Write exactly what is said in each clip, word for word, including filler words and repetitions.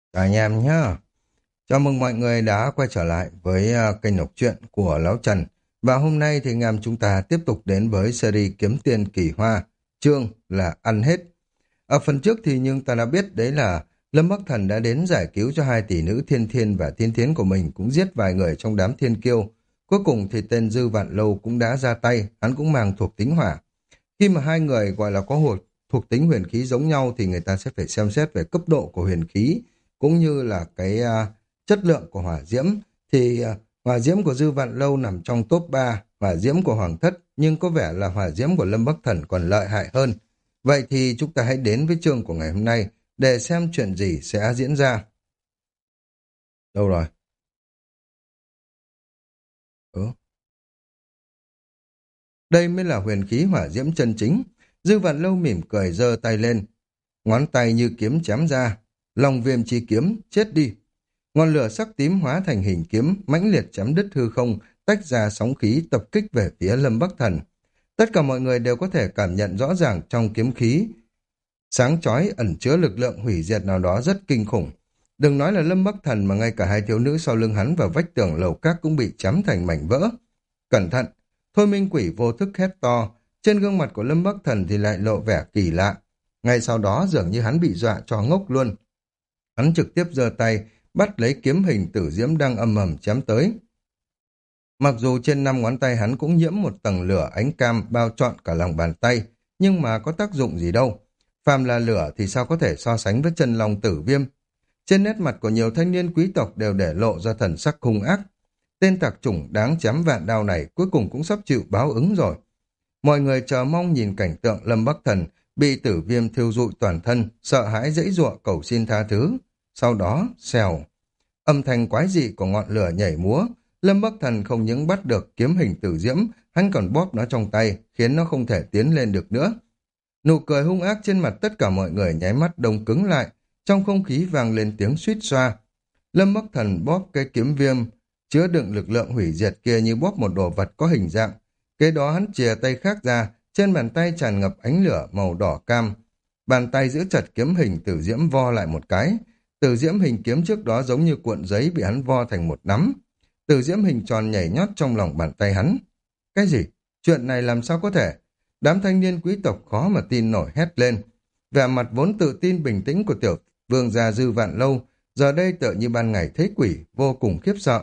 Cả nhà em nhá. Chào mừng mọi người đã quay trở lại với à, kênh đọc truyện của Lão Trần. Và hôm nay thì anh em chúng ta tiếp tục đến với series Kiếm Tiền Kỳ Hoa, chương là ăn hết. Ở phần trước thì nhưng ta đã biết đấy là Lâm Bắc Thần đã đến giải cứu cho hai tỷ nữ Thiên Thiên và Thiên Thiến của mình, cũng giết vài người trong đám thiên kiêu. Cuối cùng thì tên Dư Vạn Lâu cũng đã ra tay, hắn cũng mang thuộc tính hỏa. Khi mà hai người gọi là có hột thuộc tính huyền khí giống nhau thì người ta sẽ phải xem xét về cấp độ của huyền khí cũng như là cái à, chất lượng của hỏa diễm. Thì à, hỏa diễm của Dư Vạn Lâu nằm trong top ba hỏa diễm của Hoàng Thất, nhưng có vẻ là hỏa diễm của Lâm Bắc Thần còn lợi hại hơn. Vậy thì chúng ta hãy đến với chương của ngày hôm nay để xem chuyện gì sẽ diễn ra. Đâu rồi? Ừ. Đây mới là huyền khí hỏa diễm chân chính. Dư Vạn Lâu mỉm cười giơ tay lên, ngón tay như kiếm chém ra. Long viêm chi kiếm, chết đi. Ngọn lửa sắc tím hóa thành hình kiếm, mãnh liệt chém đứt hư không, tách ra sóng khí tập kích về phía Lâm Bắc Thần. Tất cả mọi người đều có thể cảm nhận rõ ràng trong kiếm khí sáng chói ẩn chứa lực lượng hủy diệt nào đó rất kinh khủng. Đừng nói là Lâm Bắc Thần mà ngay cả hai thiếu nữ sau lưng hắn và vách tường lầu các cũng bị chém thành mảnh vỡ. Cẩn thận! Thôi Minh Quỷ vô thức hét to, trên gương mặt của Lâm Bắc Thần thì lại lộ vẻ kỳ lạ. Ngay sau đó dường như hắn bị dọa cho ngốc luôn. Hắn trực tiếp giơ tay, bắt lấy kiếm hình tử diễm đang âm ầm chém tới. Mặc dù trên năm ngón tay hắn cũng nhiễm một tầng lửa ánh cam bao trọn cả lòng bàn tay, nhưng mà có tác dụng gì đâu. Phàm là lửa thì sao có thể so sánh với chân long tử viêm. Trên nét mặt của nhiều thanh niên quý tộc đều để lộ ra thần sắc hung ác. Tên tặc chủng đáng chém vạn đao này cuối cùng cũng sắp chịu báo ứng rồi. Mọi người chờ mong nhìn cảnh tượng Lâm Bắc Thần bị tử viêm thiêu rụi toàn thân, sợ hãi giãy giụa cầu xin tha thứ. Sau đó, xèo. Âm thanh quái dị của ngọn lửa nhảy múa, Lâm Bắc Thần không những bắt được kiếm hình tử diễm, hắn còn bóp nó trong tay, khiến nó không thể tiến lên được nữa. Nụ cười hung ác trên mặt tất cả mọi người nháy mắt đông cứng lại, trong không khí vang lên tiếng suýt xoa. Lâm Bắc Thần bóp cái kiếm viêm, chứa đựng lực lượng hủy diệt kia như bóp một đồ vật có hình dạng. Kế đó hắn chìa tay khác ra, trên bàn tay tràn ngập ánh lửa màu đỏ cam. Bàn tay giữ chặt kiếm hình tử diễm vo lại một cái. Tử diễm hình kiếm trước đó giống như cuộn giấy bị hắn vo thành một nắm. Tử diễm hình tròn nhảy nhót trong lòng bàn tay hắn. Cái gì? Chuyện này làm sao có thể? Đám thanh niên quý tộc khó mà tin nổi hét lên. Vẻ mặt vốn tự tin bình tĩnh của tiểu vương gia Dư Vạn Lâu, giờ đây tựa như ban ngày thấy quỷ, vô cùng khiếp sợ.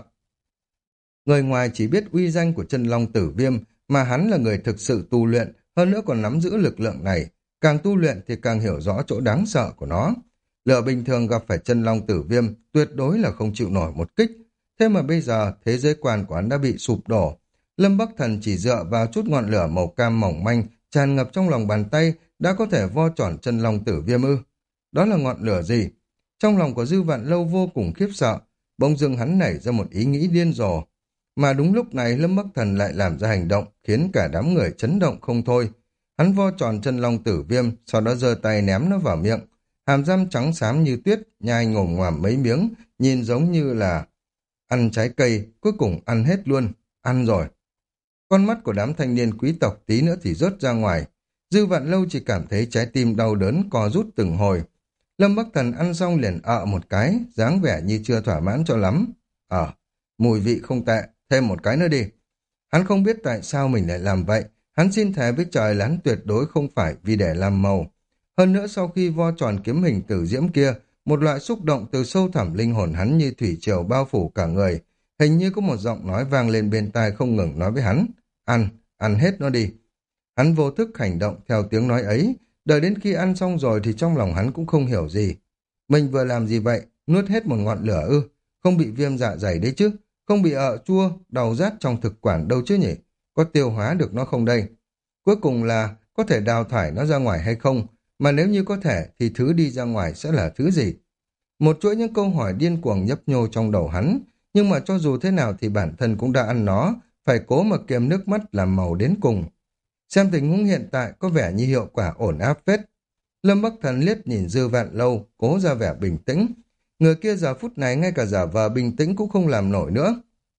Người ngoài chỉ biết uy danh của chân long tử viêm, mà hắn là người thực sự tu luyện, hơn nữa còn nắm giữ lực lượng này. Càng tu luyện thì càng hiểu rõ chỗ đáng sợ của nó. Lửa bình thường gặp phải chân long tử viêm, tuyệt đối là không chịu nổi một kích. Thế mà bây giờ, thế giới quan của hắn đã bị sụp đổ. Lâm Bắc Thần chỉ dựa vào chút ngọn lửa màu cam mỏng manh, tràn ngập trong lòng bàn tay, đã có thể vo tròn chân long tử viêm ư. Đó là ngọn lửa gì? Trong lòng của Dư Vạn Lâu vô cùng khiếp sợ, bỗng dưng hắn nảy ra một ý nghĩ điên rồ. Mà đúng lúc này Lâm Bắc Thần lại làm ra hành động khiến cả đám người chấn động không thôi. Hắn vo tròn chân long tử viêm, sau đó giơ tay ném nó vào miệng. Hàm răng trắng xám như tuyết, nhai ngồm ngoàm mấy miếng, nhìn giống như là ăn trái cây, cuối cùng ăn hết luôn. Ăn rồi. Con mắt của đám thanh niên quý tộc tí nữa thì rớt ra ngoài. Dư Vạn Lâu chỉ cảm thấy trái tim đau đớn co rút từng hồi. Lâm Bắc Thần ăn xong liền ợ một cái, dáng vẻ như chưa thỏa mãn cho lắm. Ờ, mùi vị không tệ, thêm một cái nữa đi. Hắn không biết tại sao mình lại làm vậy. Hắn xin thề với trời là hắn tuyệt đối không phải vì để làm màu. Hơn nữa sau khi vo tròn kiếm hình tử diễm kia, một loại xúc động từ sâu thẳm linh hồn hắn như thủy triều bao phủ cả người. Hình như có một giọng nói vang lên bên tai không ngừng nói với hắn. Ăn, ăn hết nó đi. Hắn vô thức hành động theo tiếng nói ấy. Đợi đến khi ăn xong rồi thì trong lòng hắn cũng không hiểu gì. Mình vừa làm gì vậy? Nuốt hết một ngọn lửa ư? Không bị viêm dạ dày đấy chứ? Không bị ợ chua, đau rát trong thực quản đâu chứ nhỉ? Có tiêu hóa được nó không đây? Cuối cùng là có thể đào thải nó ra ngoài hay không? Mà nếu như có thể thì thứ đi ra ngoài sẽ là thứ gì? Một chuỗi những câu hỏi điên cuồng nhấp nhô trong đầu hắn. Nhưng mà cho dù thế nào thì bản thân cũng đã ăn nó, phải cố mà kiềm nước mắt làm màu đến cùng. Xem tình huống hiện tại có vẻ như hiệu quả ổn áp phết. Lâm Bắc Thần liếc nhìn Dư Vạn Lâu, cố ra vẻ bình tĩnh. Người kia giờ phút này ngay cả giả vờ bình tĩnh cũng không làm nổi nữa.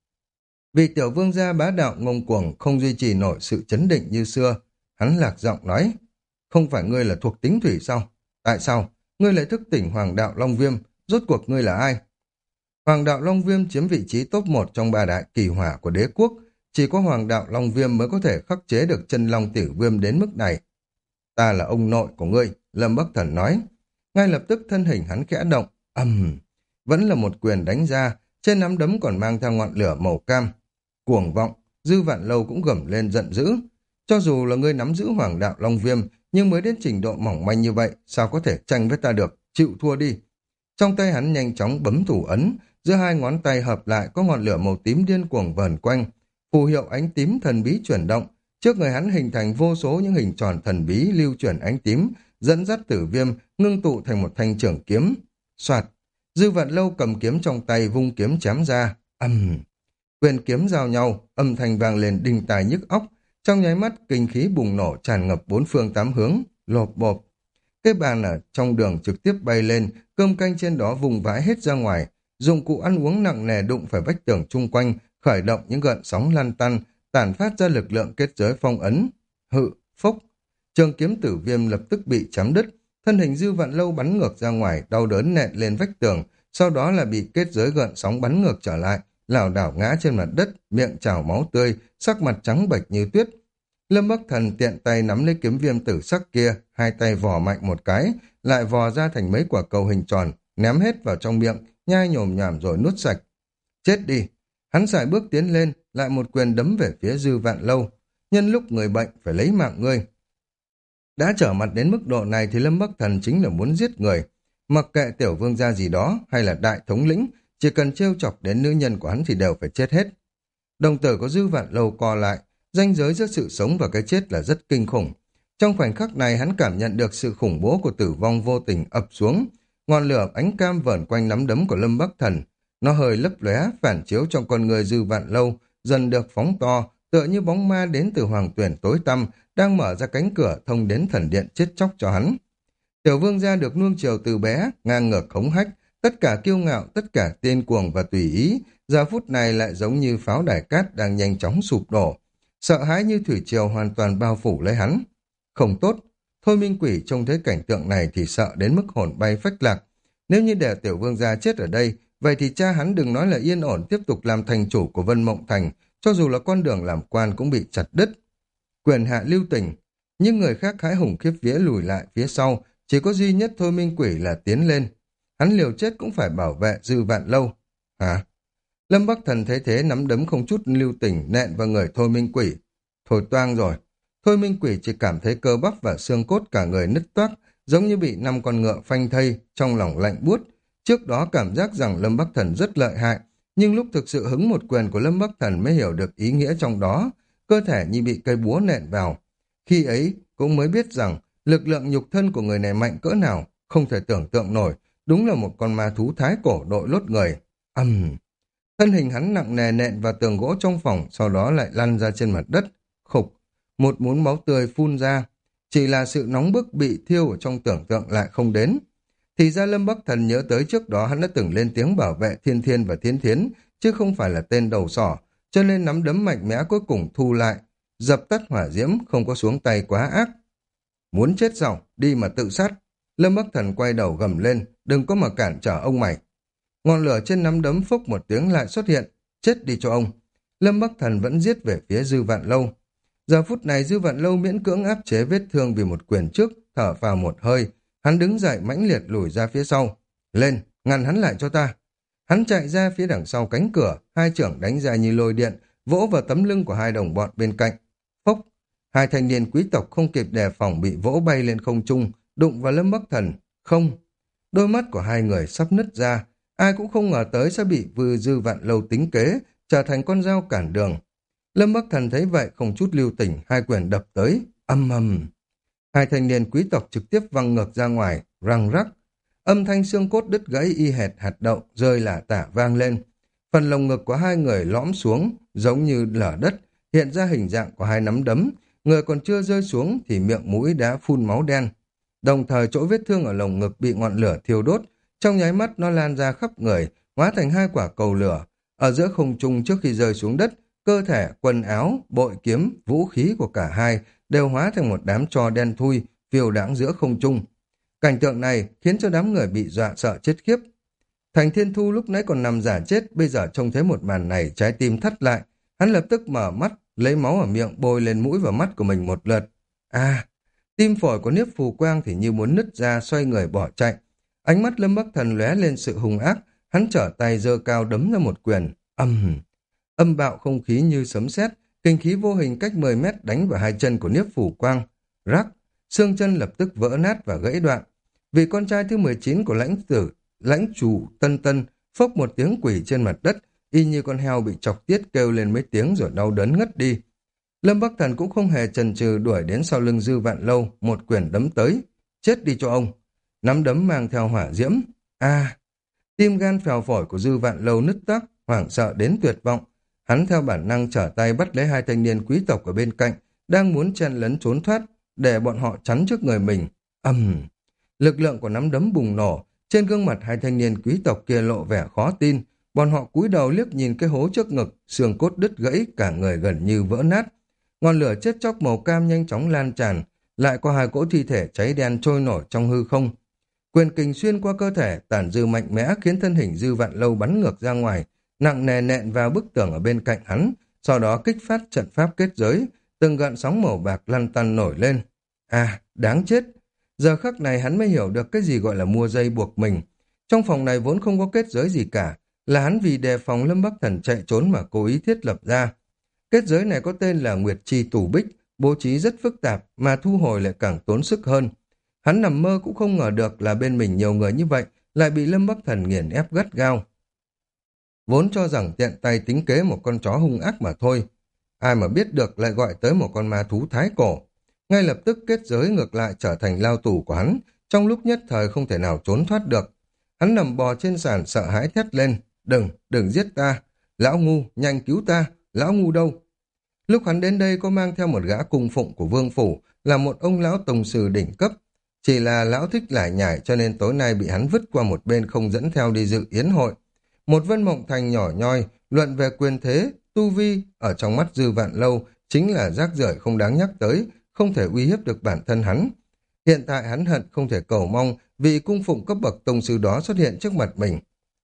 Vì tiểu vương gia bá đạo ngông cuồng không duy trì nổi sự chấn định như xưa. Hắn lạc giọng nói, không phải ngươi là thuộc tính thủy sao? Tại sao? Ngươi lại thức tỉnh hoàng đạo Long Viêm, rốt cuộc ngươi là ai? Hoàng đạo Long Viêm chiếm vị trí top một trong ba đại kỳ hỏa của đế quốc, chỉ có Hoàng đạo Long Viêm mới có thể khắc chế được chân Long Tử Viêm đến mức này. Ta là ông nội của ngươi, Lâm Bắc Thần nói. Ngay lập tức thân hình hắn khẽ động, ầm, vẫn là một quyền đánh ra, trên nắm đấm còn mang theo ngọn lửa màu cam. Cuồng vọng, Dư Vạn Lâu cũng gầm lên giận dữ. Cho dù là ngươi nắm giữ Hoàng đạo Long Viêm, nhưng mới đến trình độ mỏng manh như vậy, sao có thể tranh với ta được, chịu thua đi. Trong tay hắn nhanh chóng bấm thủ ấn, giữa hai ngón tay hợp lại có ngọn lửa màu tím điên cuồng vờn quanh, phù hiệu ánh tím thần bí chuyển động, trước người hắn hình thành vô số những hình tròn thần bí lưu chuyển ánh tím, dẫn dắt Tử Viêm ngưng tụ thành một thanh trường kiếm. Soạt, Dư Vạn Lâu cầm kiếm trong tay vung kiếm chém ra, ầm, quyền kiếm giao nhau, âm thanh vang lên đinh tai nhức óc, trong nháy mắt kinh khí bùng nổ tràn ngập bốn phương tám hướng, lộp bộp. Cái bàn ở trong đường trực tiếp bay lên, cơm canh trên đó vùng vãi hết ra ngoài, dụng cụ ăn uống nặng nề đụng phải vách tường chung quanh, khởi động những gợn sóng lăn tăn, tản phát ra lực lượng kết giới phong ấn. Hự, phốc, trường kiếm Tử Viêm lập tức bị chém đứt, thân hình Dư Vạn Lâu bắn ngược ra ngoài, đau đớn nện lên vách tường, sau đó là bị kết giới gợn sóng bắn ngược trở lại, lảo đảo ngã trên mặt đất, miệng trào máu tươi, sắc mặt trắng bệch như tuyết. Lâm Bắc Thần tiện tay nắm lấy kiếm viêm tử sắc kia, hai tay vò mạnh một cái, lại vò ra thành mấy quả cầu hình tròn, ném hết vào trong miệng, nhai nhồm nhòm rồi nuốt sạch. Chết đi! Hắn sải bước tiến lên, lại một quyền đấm về phía Dư Vạn Lâu. Nhân lúc người bệnh phải lấy mạng ngươi. Đã trở mặt đến mức độ này thì Lâm Bắc Thần chính là muốn giết người. Mặc kệ tiểu vương gia gì đó hay là đại thống lĩnh, chỉ cần trêu chọc đến nữ nhân của hắn thì đều phải chết hết. Đồng tử của Dư Vạn Lâu co lại, ranh giới giữa sự sống và cái chết là rất kinh khủng. Trong khoảnh khắc này hắn cảm nhận được sự khủng bố của tử vong vô tình ập xuống. Ngọn lửa ánh cam vờn quanh nắm đấm của Lâm Bắc Thần. Nó hơi lấp lóe phản chiếu trong con người Dư Vạn Lâu, dần được phóng to, tựa như bóng ma đến từ hoàng tuyển tối tăm, đang mở ra cánh cửa thông đến thần điện chết chóc cho hắn. Tiểu vương gia được nuông chiều từ bé, ngang ngược khống hách, tất cả kiêu ngạo, tất cả tiên cuồng và tùy ý, giờ phút này lại giống như pháo đài cát đang nhanh chóng sụp đổ. Sợ hãi như thủy triều hoàn toàn bao phủ lấy hắn. Không tốt, Thôi Minh Quỷ trông thấy cảnh tượng này thì sợ đến mức hồn bay phách lạc. Nếu như để tiểu vương gia chết ở đây, vậy thì cha hắn đừng nói là yên ổn tiếp tục làm thành chủ của Vân Mộng Thành, cho dù là con đường làm quan cũng bị chặt đứt. Quyền hạ lưu tình, nhưng người khác hãi hùng khiếp vía lùi lại phía sau, chỉ có duy nhất Thôi Minh Quỷ là tiến lên. Hắn liều chết cũng phải bảo vệ Dư Vạn Lâu. Hả? Lâm Bắc Thần thấy thế nắm đấm không chút lưu tình nện vào người Thôi Minh Quỷ. Thôi toang rồi. Thôi Minh Quỷ chỉ cảm thấy cơ bắp và xương cốt cả người nứt toác, giống như bị năm con ngựa phanh thây, trong lòng lạnh buốt. Trước đó cảm giác rằng Lâm Bắc Thần rất lợi hại, nhưng lúc thực sự hứng một quyền của Lâm Bắc Thần mới hiểu được ý nghĩa trong đó, cơ thể như bị cây búa nện vào. Khi ấy cũng mới biết rằng lực lượng nhục thân của người này mạnh cỡ nào, không thể tưởng tượng nổi, đúng là một con ma thú thái cổ đội lốt người. Ầm! Uhm. Thân hình hắn nặng nề nện vào tường gỗ trong phòng, sau đó lại lăn ra trên mặt đất. Khục! Một muỗng máu tươi phun ra. Chỉ là sự nóng bức bị thiêu ở trong tưởng tượng lại không đến. Thì ra Lâm Bắc Thần nhớ tới trước đó hắn đã từng lên tiếng bảo vệ Thiên Thiên và Thiên Thiến, chứ không phải là tên đầu sỏ, cho nên nắm đấm mạnh mẽ cuối cùng thu lại, dập tắt hỏa diễm, không có xuống tay quá ác. Muốn chết sao? Đi mà tự sát. Lâm Bắc Thần quay đầu gầm lên, đừng có mà cản trở ông mày. Ngọn lửa trên nắm đấm phốc một tiếng lại xuất hiện, chết đi cho ông. Lâm Bắc Thần vẫn giết về phía Dư Vạn Lâu. Giờ phút này Dư Vạn Lâu miễn cưỡng áp chế vết thương vì một quyền trước, thở vào một hơi, hắn đứng dậy mãnh liệt lùi ra phía sau. Lên, ngăn hắn lại cho ta. Hắn chạy ra phía đằng sau cánh cửa, hai chưởng đánh ra như lôi điện, vỗ vào tấm lưng của hai đồng bọn bên cạnh. Phốc, hai thanh niên quý tộc không kịp đề phòng bị vỗ bay lên không trung, đụng vào Lâm Bắc Thần. Không, đôi mắt của hai người sắp nứt ra, ai cũng không ngờ tới sẽ bị Vư Dư Vạn Lâu tính kế, trở thành con dao cản đường. Lâm Bắc Thần thấy vậy không chút lưu tình, hai quyền đập tới, âm ầm. Hai thanh niên quý tộc trực tiếp văng ngược ra ngoài, răng rắc. Âm thanh xương cốt đứt gãy y hệt hạt đậu, rơi lả tả vang lên. Phần lồng ngực của hai người lõm xuống, giống như lở đất, hiện ra hình dạng của hai nắm đấm. Người còn chưa rơi xuống thì miệng mũi đã phun máu đen. Đồng thời chỗ vết thương ở lồng ngực bị ngọn lửa thiêu đốt, trong nháy mắt nó lan ra khắp người, hóa thành hai quả cầu lửa. Ở giữa không trung trước khi rơi xuống đất, cơ thể, quần áo, bội kiếm, vũ khí của cả hai đều hóa thành một đám tro đen thui, phiêu đãng giữa không trung. Cảnh tượng này khiến cho đám người bị dọa sợ chết khiếp. Thành Thiên Thu lúc nãy còn nằm giả chết, bây giờ trông thấy một màn này, trái tim thắt lại. Hắn lập tức mở mắt, lấy máu ở miệng bôi lên mũi và mắt của mình một lượt. À, tim phổi của Niếp Phù Quang thì như muốn nứt ra, xoay người bỏ chạy. Ánh mắt Lâm Bắc Thần lóe lên sự hung ác, hắn trở tay giơ cao đấm ra một quyền. Âm, âm bạo không khí như sấm sét, kinh khí vô hình cách mười mét đánh vào hai chân của Niếp Phù Quang. Rắc, xương chân lập tức vỡ nát và gãy đoạn. Vì con trai thứ mười chín của lãnh tử, lãnh chủ Tân Tân, phốc một tiếng quỷ trên mặt đất, y như con heo bị chọc tiết kêu lên mấy tiếng rồi đau đớn ngất đi. Lâm Bắc Thần cũng không hề chần chừ đuổi đến sau lưng Dư Vạn Lâu, một quyền đấm tới. Chết đi cho ông. Nắm đấm mang theo hỏa diễm. A, tim gan phèo phổi của Dư Vạn Lâu nứt toác, hoảng sợ đến tuyệt vọng. Hắn theo bản năng trở tay bắt lấy hai thanh niên quý tộc ở bên cạnh, đang muốn chen lấn trốn thoát, để bọn họ chắn trước người mình. Ầm, lực lượng của nắm đấm bùng nổ, trên gương mặt hai thanh niên quý tộc kia lộ vẻ khó tin. Bọn họ cúi đầu liếc nhìn cái hố trước ngực, xương cốt đứt gãy, cả người gần như vỡ nát. Ngọn lửa chết chóc màu cam nhanh chóng lan tràn, lại có hai cỗ thi thể cháy đen trôi nổi trong hư không. Quyền kình xuyên qua cơ thể, tản dư mạnh mẽ khiến thân hình Dư Vạn Lâu bắn ngược ra ngoài, nặng nề nện vào bức tường ở bên cạnh hắn, sau đó kích phát trận pháp kết giới, từng gợn sóng màu bạc lăn tăn nổi lên. À, đáng chết! Giờ khắc này hắn mới hiểu được cái gì gọi là mua dây buộc mình. Trong phòng này vốn không có kết giới gì cả, là hắn vì đề phòng Lâm Bắc Thần chạy trốn mà cố ý thiết lập ra. Kết giới này có tên là Nguyệt Chi Tù Bích, bố trí rất phức tạp mà thu hồi lại càng tốn sức hơn. Hắn nằm mơ cũng không ngờ được là bên mình nhiều người như vậy lại bị Lâm Bắc Thần nghiền ép gắt gao. Vốn cho rằng tiện tay tính kế một con chó hung ác mà thôi. Ai mà biết được lại gọi tới một con ma thú thái cổ. Ngay lập tức kết giới ngược lại trở thành lao tù của hắn, trong lúc nhất thời không thể nào trốn thoát được. Hắn nằm bò trên sàn sợ hãi thét lên, đừng, đừng giết ta, lão ngu, nhanh cứu ta, lão ngu đâu. Lúc hắn đến đây có mang theo một gã cung phụng của vương phủ, là một ông lão tông sư đỉnh cấp. Chỉ là lão thích lải nhải cho nên tối nay bị hắn vứt qua một bên không dẫn theo đi dự yến hội. Một Vân Mộng Thành nhỏ nhoi, luận về quyền thế, tu vi, ở trong mắt Dư Vạn Lâu, chính là rác rưởi không đáng nhắc tới, không thể uy hiếp được bản thân hắn. Hiện tại hắn hận không thể cầu mong vị cung phụng cấp bậc tông sư đó xuất hiện trước mặt mình.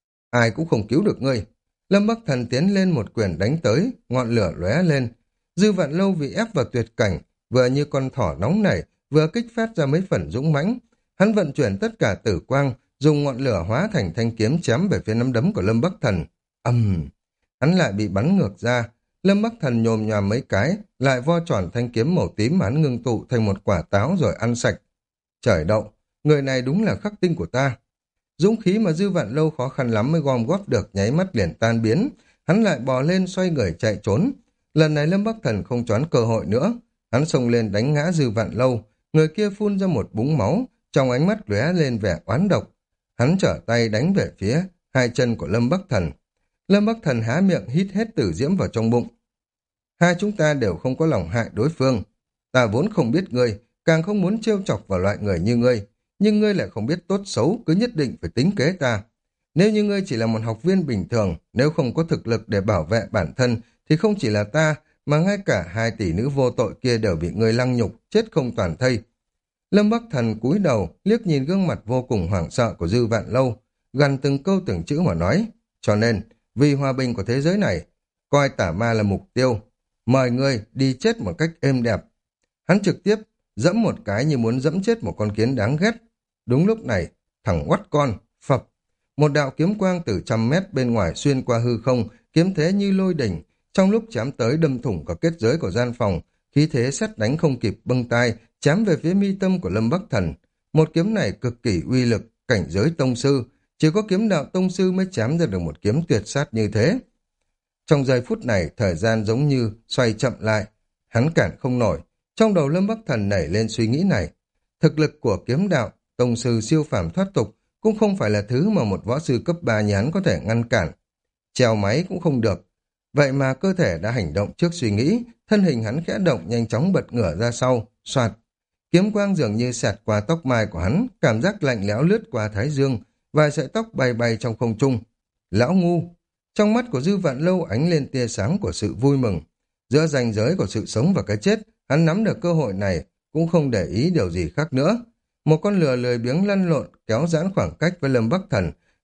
Ai cũng không cứu được ngươi. Lâm Bắc Thần tiến lên một quyền đánh tới, ngọn lửa lóe lên. Dư Vạn Lâu bị ép vào tuyệt cảnh, vừa như con thỏ nóng nảy, vừa kích phát ra mấy phần dũng mãnh. Hắn vận chuyển tất cả tử quang, dùng ngọn lửa hóa thành thanh kiếm chém về phía nắm đấm của Lâm Bắc Thần. Ầm, hắn lại bị bắn ngược ra. Lâm Bắc Thần nhồm nhòm mấy cái, lại vo tròn thanh kiếm màu tím mà hắn ngưng tụ thành một quả táo rồi ăn sạch. Trời đậu, người này đúng là khắc tinh của ta. Dũng khí mà Dư Vạn Lâu khó khăn lắm mới gom góp được nháy mắt liền tan biến. Hắn lại bò lên xoay người chạy trốn. Lần này Lâm Bắc Thần không choán cơ hội nữa. Hắn xông lên đánh ngã Dư Vạn Lâu. Người kia phun ra một búng máu, trong ánh mắt lóe lên vẻ oán độc. Hắn trở tay đánh về phía hai chân của Lâm Bắc Thần. Lâm Bắc Thần há miệng hít hết tử diễm vào trong bụng. Hai chúng ta đều không có lòng hại đối phương. Ta vốn không biết ngươi, càng không muốn trêu chọc vào loại người như ngươi. Nhưng ngươi lại không biết tốt xấu, cứ nhất định phải tính kế ta. Nếu như ngươi chỉ là một học viên bình thường, nếu không có thực lực để bảo vệ bản thân, thì không chỉ là ta, mà ngay cả hai tỷ nữ vô tội kia đều bị ngươi lăng nhục, chết không toàn thây. Lâm Bắc Thần cúi đầu, liếc nhìn gương mặt vô cùng hoảng sợ của Dư Vạn Lâu, gần từng câu từng chữ mà nói. Cho nên, vì hòa bình của thế giới này, coi tả ma là mục tiêu, mời ngươi đi chết một cách êm đẹp. Hắn trực tiếp dẫm một cái như muốn dẫm chết một con kiến đáng ghét. Đúng lúc này, thằng oắt con, phập, một đạo kiếm quang từ trăm mét bên ngoài xuyên qua hư không, kiếm thế như lôi đỉnh, trong lúc chém tới đâm thủng cả kết giới của gian phòng, khí thế sét đánh không kịp bâng tai, chém về phía mi tâm của Lâm Bắc Thần. Một kiếm này cực kỳ uy lực, cảnh giới tông sư, chỉ có kiếm đạo tông sư mới chém ra được một kiếm tuyệt sát như thế. Trong giây phút này, thời gian giống như xoay chậm lại, hắn cản không nổi. Trong đầu Lâm Bắc Thần nảy lên suy nghĩ này, thực lực của kiếm đạo tông sư siêu phàm thoát tục cũng không phải là thứ mà một võ sư cấp ba như hắn có thể ngăn cản. Treo máy cũng không được. Vậy mà cơ thể đã hành động trước suy nghĩ, thân hình hắn khẽ động nhanh chóng bật ngửa ra sau, soạt. Kiếm quang dường như xẹt qua tóc mai của hắn, cảm giác lạnh lẽo lướt qua thái dương, vài sợi tóc bay bay trong không trung. Lão ngu! Trong mắt của Dư Vạn Lâu ánh lên tia sáng của sự vui mừng. Giữa ranh giới của sự sống và cái chết, hắn nắm được cơ hội này, cũng không để ý điều gì khác nữa. Một con lừa lười biếng lăn lộn, kéo giãn khoảng cách với Lâm Bắc Thần,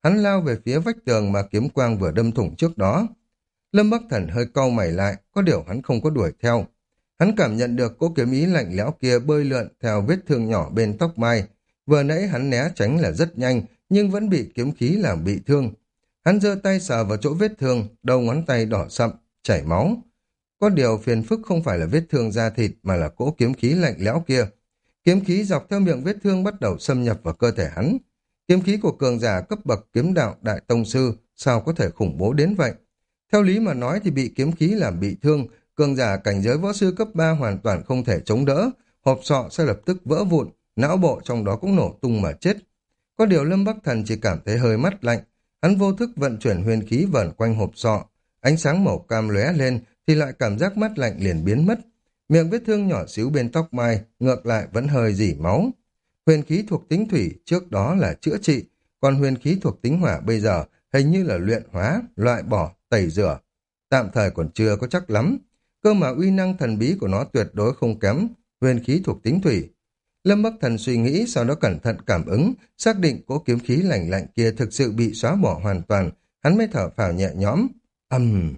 hắn lao về phía vách tường mà kiếm quang vừa đâm thủng trước đó. Lâm Bắc Thần hơi cau mày lại, có điều hắn không có đuổi theo. Hắn cảm nhận được cỗ kiếm ý lạnh lẽo kia bơi lượn theo vết thương nhỏ bên tóc mai. Vừa nãy hắn né tránh là rất nhanh, nhưng vẫn bị kiếm khí làm bị thương. Hắn giơ tay sờ vào chỗ vết thương, đầu ngón tay đỏ sậm, chảy máu. Có điều phiền phức không phải là vết thương da thịt mà là cỗ kiếm khí lạnh lẽo kia. Kiếm khí dọc theo miệng vết thương bắt đầu xâm nhập vào cơ thể hắn. Kiếm khí của cường giả cấp bậc kiếm đạo đại tông sư sao có thể khủng bố đến vậy? Theo lý mà nói thì bị kiếm khí làm bị thương, cường giả cảnh giới võ sư cấp ba hoàn toàn không thể chống đỡ, hộp sọ sẽ lập tức vỡ vụn, não bộ trong đó cũng nổ tung mà chết. Có điều Lâm Bắc Thần chỉ cảm thấy hơi mắt lạnh, hắn vô thức vận chuyển huyền khí vẩn quanh hộp sọ, ánh sáng màu cam lóe lên thì lại cảm giác mắt lạnh liền biến mất. Miệng vết thương nhỏ xíu bên tóc mai ngược lại vẫn hơi rỉ máu. Huyền khí thuộc tính thủy trước đó là chữa trị, còn huyền khí thuộc tính hỏa bây giờ hình như là luyện hóa, loại bỏ, tẩy rửa. Tạm thời còn chưa có chắc lắm. Cơ mà uy năng thần bí của nó tuyệt đối không kém huyền khí thuộc tính thủy. Lâm Bắc Thần suy nghĩ, sau đó cẩn thận cảm ứng, xác định cỗ kiếm khí lạnh lạnh kia thực sự bị xóa bỏ hoàn toàn, hắn mới thở phào nhẹ nhõm. Ầm. Uhm.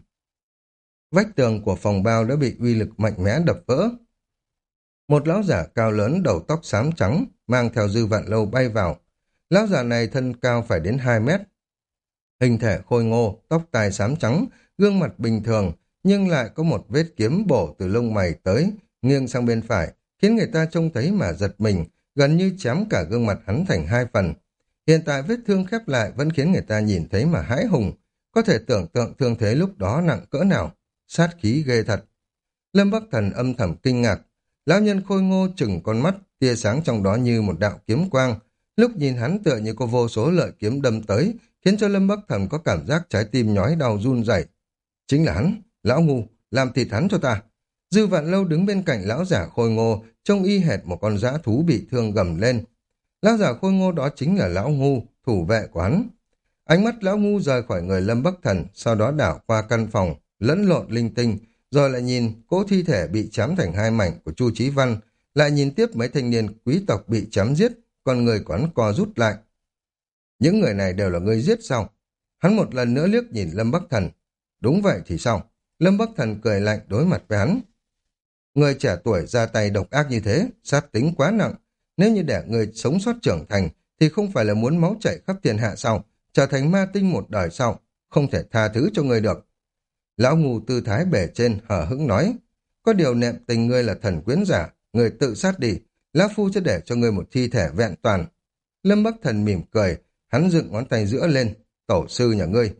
Vách tường của phòng bao đã bị uy lực mạnh mẽ đập vỡ. Một lão giả cao lớn đầu tóc xám trắng, mang theo Dư Vạn Lâu bay vào. Lão giả này thân cao phải đến hai mét. Hình thể khôi ngô, tóc tai xám trắng, gương mặt bình thường, nhưng lại có một vết kiếm bổ từ lông mày tới, nghiêng sang bên phải, khiến người ta trông thấy mà giật mình, gần như chém cả gương mặt hắn thành hai phần. Hiện tại vết thương khép lại vẫn khiến người ta nhìn thấy mà hãi hùng, có thể tưởng tượng thương thế lúc đó nặng cỡ nào, sát khí ghê thật. Lâm Bắc Thần âm thầm kinh ngạc, lão nhân khôi ngô chừng con mắt, tia sáng trong đó như một đạo kiếm quang, lúc nhìn hắn tựa như có vô số lợi kiếm đâm tới, khiến cho Lâm Bắc Thần có cảm giác trái tim nhói đau run rẩy. Chính là hắn, lão ngu, làm thịt hắn cho ta. Dư Vạn Lâu đứng bên cạnh lão giả khôi ngô, trông y hệt một con dã thú bị thương gầm lên. Lão giả khôi ngô đó chính là lão ngu, thủ vệ của hắn. Ánh mắt lão ngu rời khỏi người Lâm Bắc Thần, sau đó đảo qua căn phòng, lẫn lộn linh tinh, rồi lại nhìn cỗ thi thể bị chém thành hai mảnh của Chu Chí Văn, lại nhìn tiếp mấy thanh niên quý tộc bị chém giết, còn người của hắn co rút lại. Những người này đều là người giết sao? Hắn một lần nữa liếc nhìn Lâm Bắc Thần. Đúng vậy thì sao? Lâm Bắc Thần cười lạnh đối mặt với hắn. Người trẻ tuổi ra tay độc ác như thế, sát tính quá nặng. Nếu như để người sống sót trưởng thành, thì không phải là muốn máu chảy khắp thiên hạ sao? Trở thành ma tinh một đời sau, không thể tha thứ cho người được. Lão ngu tư thái bề trên hở hững nói, có điều nệm tình ngươi là thần quyến giả, người tự sát đi, lão phu sẽ để cho ngươi một thi thể vẹn toàn. Lâm Bắc Thần mỉm cười, hắn dựng ngón tay giữa lên, tổ sư nhà ngươi.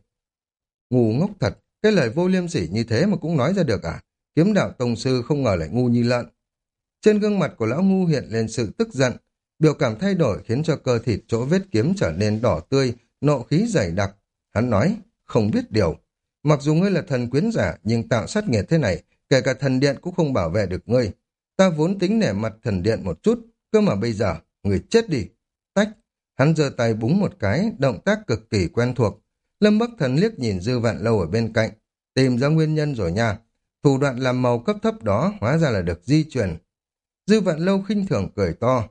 Ngu ngốc thật, cái lời vô liêm sỉ như thế mà cũng nói ra được à? Kiếm đạo tông sư không ngờ lại ngu như lợn. Trên gương mặt của lão ngu hiện lên sự tức giận, biểu cảm thay đổi khiến cho cơ thịt chỗ vết kiếm trở nên đỏ tươi, nộ khí dày đặc. Hắn nói, không biết điều. Mặc dù ngươi là thần quyến giả, nhưng tạo sát nghiệt thế này, kể cả thần điện cũng không bảo vệ được ngươi. Ta vốn tính nể mặt thần điện một chút, cơ mà bây giờ, ngươi chết đi. Tách, hắn giơ tay búng một cái, động tác cực kỳ quen thuộc. Lâm Bắc Thần liếc nhìn Dư Vạn Lâu ở bên cạnh, tìm ra nguyên nhân rồi nha. Thủ đoạn làm màu cấp thấp đó hóa ra là được di truyền. Dư Vạn Lâu khinh thường cười to.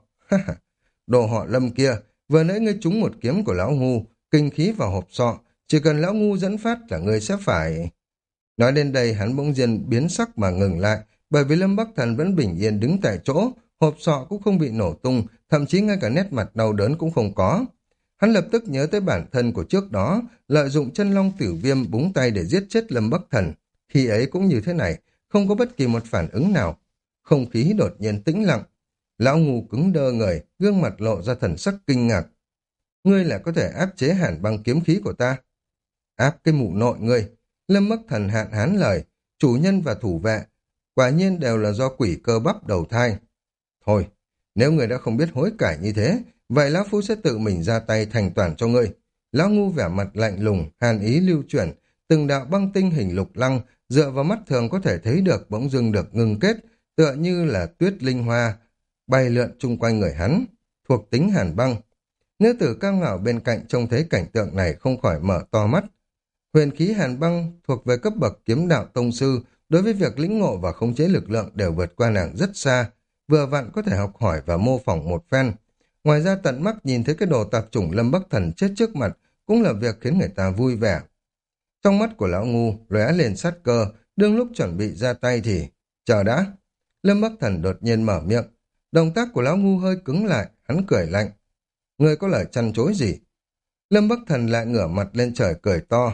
Đồ họ Lâm kia, vừa nãy ngươi trúng một kiếm của lão ngu, kinh khí vào hộp sọ, chỉ cần lão ngu dẫn phát là ngươi sẽ phải... Nói đến đây hắn bỗng nhiên biến sắc mà ngừng lại, bởi vì Lâm Bắc Thần vẫn bình yên đứng tại chỗ, hộp sọ cũng không bị nổ tung, thậm chí ngay cả nét mặt đau đớn cũng không có. Hắn lập tức nhớ tới bản thân của trước đó, lợi dụng chân long tử viêm búng tay để giết chết Lâm Bắc Thần. Khi ấy cũng như thế này, không có bất kỳ một phản ứng nào. Không khí đột nhiên tĩnh lặng. Lão ngu cứng đơ người, gương mặt lộ ra thần sắc kinh ngạc. Ngươi lại có thể áp chế hàn băng kiếm khí của ta. Áp cái mụ nội ngươi. Lâm Bắc Thần hạn hán lời, chủ nhân và thủ vệ, quả nhiên đều là do quỷ cơ bắp đầu thai. Thôi, nếu ngươi đã không biết hối cải như thế, vậy lão phu sẽ tự mình ra tay thành toàn cho ngươi. Lão ngu vẻ mặt lạnh lùng, hàn ý lưu chuyển, từng đạo băng tinh hình lục lăng, dựa vào mắt thường có thể thấy được bỗng dưng được ngưng kết, tựa như là tuyết linh hoa, bay lượn chung quanh người hắn, thuộc tính hàn băng. Nữ tử cao ngạo bên cạnh trông thấy cảnh tượng này không khỏi mở to mắt. Huyền khí hàn băng thuộc về cấp bậc kiếm đạo tông sư, đối với việc lĩnh ngộ và khống chế lực lượng đều vượt qua nàng rất xa, vừa vặn có thể học hỏi và mô phỏng một phen. Ngoài ra tận mắt nhìn thấy cái đồ tạp chủng Lâm Bắc Thần chết trước mặt, cũng là việc khiến người ta vui vẻ. Trong mắt của lão ngu lóe lên sát cơ, đương lúc chuẩn bị ra tay thì... Chờ đã! Lâm Bắc Thần đột nhiên mở miệng. Động tác của lão ngu hơi cứng lại, hắn cười lạnh. Ngươi có lời chăn chối gì? Lâm Bắc Thần lại ngửa mặt lên trời cười to.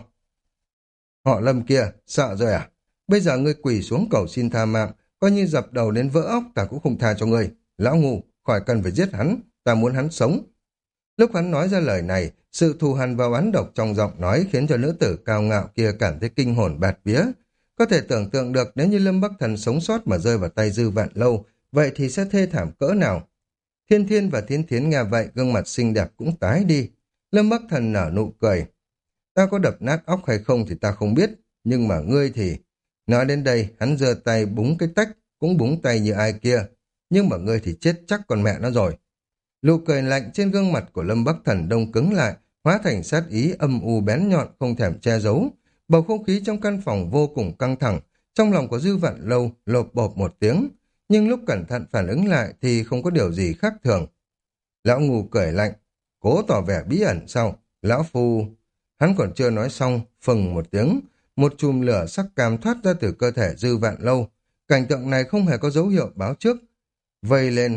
Họ Lâm kia, sợ rồi à? Bây giờ ngươi quỳ xuống cầu xin tha mạng, coi như dập đầu đến vỡ óc ta cũng không tha cho ngươi. Lão ngu, khỏi cần phải giết hắn, ta muốn hắn sống. Lúc hắn nói ra lời này, sự thù hằn và oán độc trong giọng nói khiến cho nữ tử cao ngạo kia cảm thấy kinh hồn bạt vía. Có thể tưởng tượng được nếu như Lâm Bắc Thần sống sót mà rơi vào tay Dư Vạn Lâu, vậy thì sẽ thê thảm cỡ nào? Thiên Thiên và Thiến Thiến nghe vậy, gương mặt xinh đẹp cũng tái đi. Lâm Bắc Thần nở nụ cười. Ta có đập nát óc hay không thì ta không biết, nhưng mà ngươi thì... Nói đến đây, hắn giơ tay búng cái tách, cũng búng tay như ai kia. Nhưng mà ngươi thì chết chắc con mẹ nó rồi. Nụ cười lạnh trên gương mặt của Lâm Bắc Thần đông cứng lại, hóa thành sát ý âm u bén nhọn không thèm che giấu. Bầu không khí trong căn phòng vô cùng căng thẳng, trong lòng của Dư Vạn Lâu lộp bộp một tiếng, nhưng lúc cẩn thận phản ứng lại thì không có điều gì khác thường. Lão ngu cười lạnh, cố tỏ vẻ bí ẩn sao? Lão phu... Hắn còn chưa nói xong, phừng một tiếng, một chùm lửa sắc cam thoát ra từ cơ thể Dư Vạn Lâu. Cảnh tượng này không hề có dấu hiệu báo trước. Vây lên.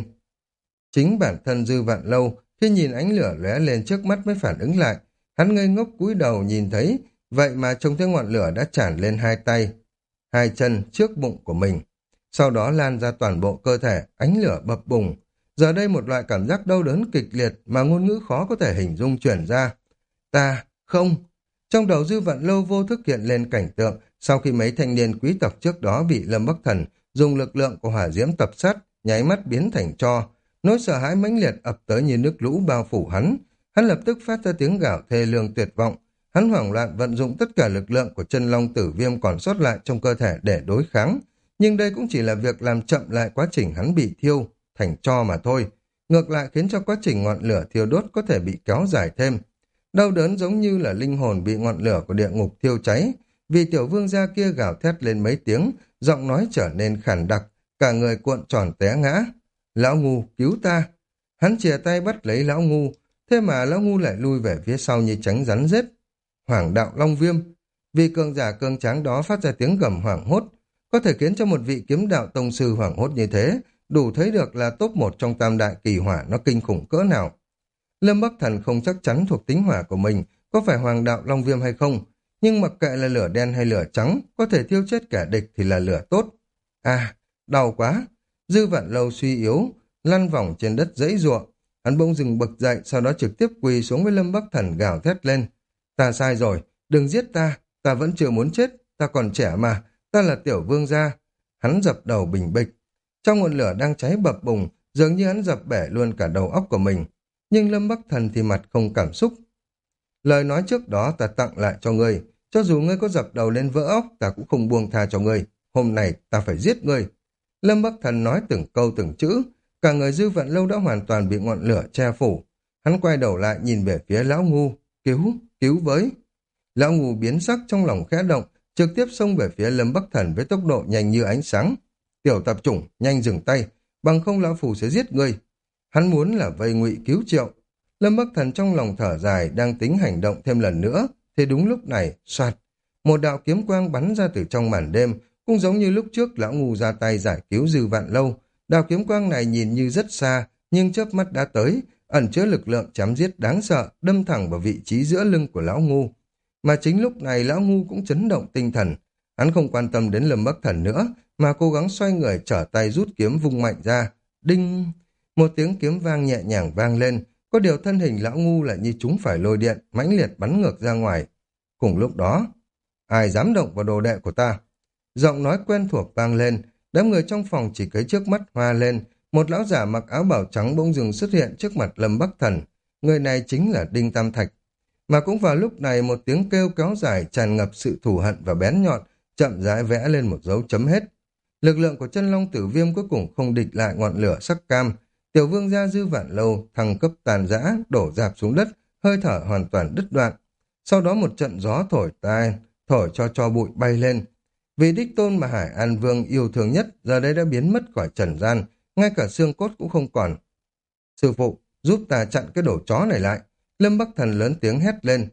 Chính bản thân Dư Vạn Lâu, khi nhìn ánh lửa lóe lên trước mắt mới phản ứng lại. Hắn ngây ngốc cúi đầu nhìn thấy, vậy mà trông thấy ngọn lửa đã tràn lên hai tay, hai chân trước bụng của mình. Sau đó lan ra toàn bộ cơ thể, ánh lửa bập bùng. Giờ đây một loại cảm giác đau đớn kịch liệt mà ngôn ngữ khó có thể hình dung truyền ra. Ta, không. Trong đầu Dư Vạn Lâu vô thức hiện lên cảnh tượng sau khi mấy thanh niên quý tộc trước đó bị Lâm Bắc Thần dùng lực lượng của hỏa diễm tập sát, nháy mắt biến thành tro. Nỗi sợ hãi mãnh liệt ập tới như nước lũ bao phủ hắn. Hắn lập tức phát ra tiếng gào thê lương tuyệt vọng. Hắn hoảng loạn vận dụng tất cả lực lượng của chân long tử viêm còn sót lại trong cơ thể để đối kháng. Nhưng đây cũng chỉ là việc làm chậm lại quá trình hắn bị thiêu thành tro mà thôi. Ngược lại khiến cho quá trình ngọn lửa thiêu đốt có thể bị kéo dài thêm. Đau đớn giống như là linh hồn bị ngọn lửa của địa ngục thiêu cháy. Vì tiểu vương gia kia gào thét lên mấy tiếng, giọng nói trở nên khàn đặc, cả người cuộn tròn té ngã. Lão ngu, cứu ta! Hắn chìa tay bắt lấy lão ngu, thế mà lão ngu lại lui về phía sau như tránh rắn rết. Hoàng đạo long viêm! Vì cường giả cường tráng đó phát ra tiếng gầm hoảng hốt, có thể khiến cho một vị kiếm đạo tông sư hoảng hốt như thế, đủ thấy được là top một trong tam đại kỳ hỏa nó kinh khủng cỡ nào. Lâm Bắc Thần không chắc chắn thuộc tính hỏa của mình có phải hoàng đạo long viêm hay không, nhưng mặc kệ là lửa đen hay lửa trắng, có thể thiêu chết kẻ địch thì là lửa tốt. À, đau quá! Dư Vạn Lâu suy yếu, lăn vòng trên đất dãy ruộng. Hắn bỗng dừng bật dậy, sau đó trực tiếp quỳ xuống với Lâm Bắc Thần gào thét lên. Ta sai rồi, đừng giết ta, ta vẫn chưa muốn chết, ta còn trẻ mà, ta là tiểu vương gia. Hắn dập đầu bình bịch. Trong ngọn lửa đang cháy bập bùng, dường như hắn dập bể luôn cả đầu óc của mình. Nhưng Lâm Bắc Thần thì mặt không cảm xúc. Lời nói trước đó ta tặng lại cho ngươi, cho dù ngươi có dập đầu lên vỡ óc, ta cũng không buông tha cho ngươi. Hôm nay ta phải giết ngươi. Lâm Bắc Thần nói từng câu từng chữ, cả người Dư Vạn Lâu đã hoàn toàn bị ngọn lửa che phủ. Hắn quay đầu lại nhìn về phía lão ngu, cứu, cứu với. Lão ngu biến sắc trong lòng khẽ động, trực tiếp xông về phía Lâm Bắc Thần với tốc độ nhanh như ánh sáng. Tiểu tạp chủng, nhanh dừng tay, bằng không lão phù sẽ giết ngươi. Hắn muốn là vây ngụy cứu triệu. Lâm Bắc Thần trong lòng thở dài, đang tính hành động thêm lần nữa, thì đúng lúc này, soạt, một đạo kiếm quang bắn ra từ trong màn đêm, cũng giống như lúc trước lão ngu ra tay giải cứu Dư Vạn Lâu. Đạo kiếm quang này nhìn như rất xa, nhưng chớp mắt đã tới, ẩn chứa lực lượng chém giết đáng sợ, đâm thẳng vào vị trí giữa lưng của lão ngu. Mà chính lúc này lão ngu cũng chấn động tinh thần. Hắn không quan tâm đến Lâm Bắc Thần nữa, mà cố gắng xoay người trở tay rút kiếm vung mạnh ra. Đinh! Một tiếng kiếm vang nhẹ nhàng vang lên, có điều thân hình lão ngu lại như chúng phải lôi điện, mãnh liệt bắn ngược ra ngoài. Cùng lúc đó, ai dám động vào đồ đệ của ta? Giọng nói quen thuộc vang lên, đám người trong phòng chỉ thấy trước mắt hoa lên, một lão giả mặc áo bào trắng bỗng dưng xuất hiện trước mặt Lâm Bắc Thần. Người này chính là Đinh Tam Thạch. Mà cũng vào lúc này một tiếng kêu kéo dài tràn ngập sự thù hận và bén nhọn, chậm rãi vẽ lên một dấu chấm hết. Lực lượng của chân long tử viêm cuối cùng không địch lại ngọn lửa sắc cam. Tiểu vương gia Dư Vạn Lâu thăng cấp tàn rã, đổ rạp xuống đất, hơi thở hoàn toàn đứt đoạn. Sau đó một trận gió thổi tai, thổi cho cho bụi bay lên. Vì đích tôn mà Hải An Vương yêu thương nhất giờ đây đã biến mất khỏi trần gian, ngay cả xương cốt cũng không còn. Sư phụ, giúp ta chặn cái đồ chó này lại. Lâm Bắc Thần lớn tiếng hét lên.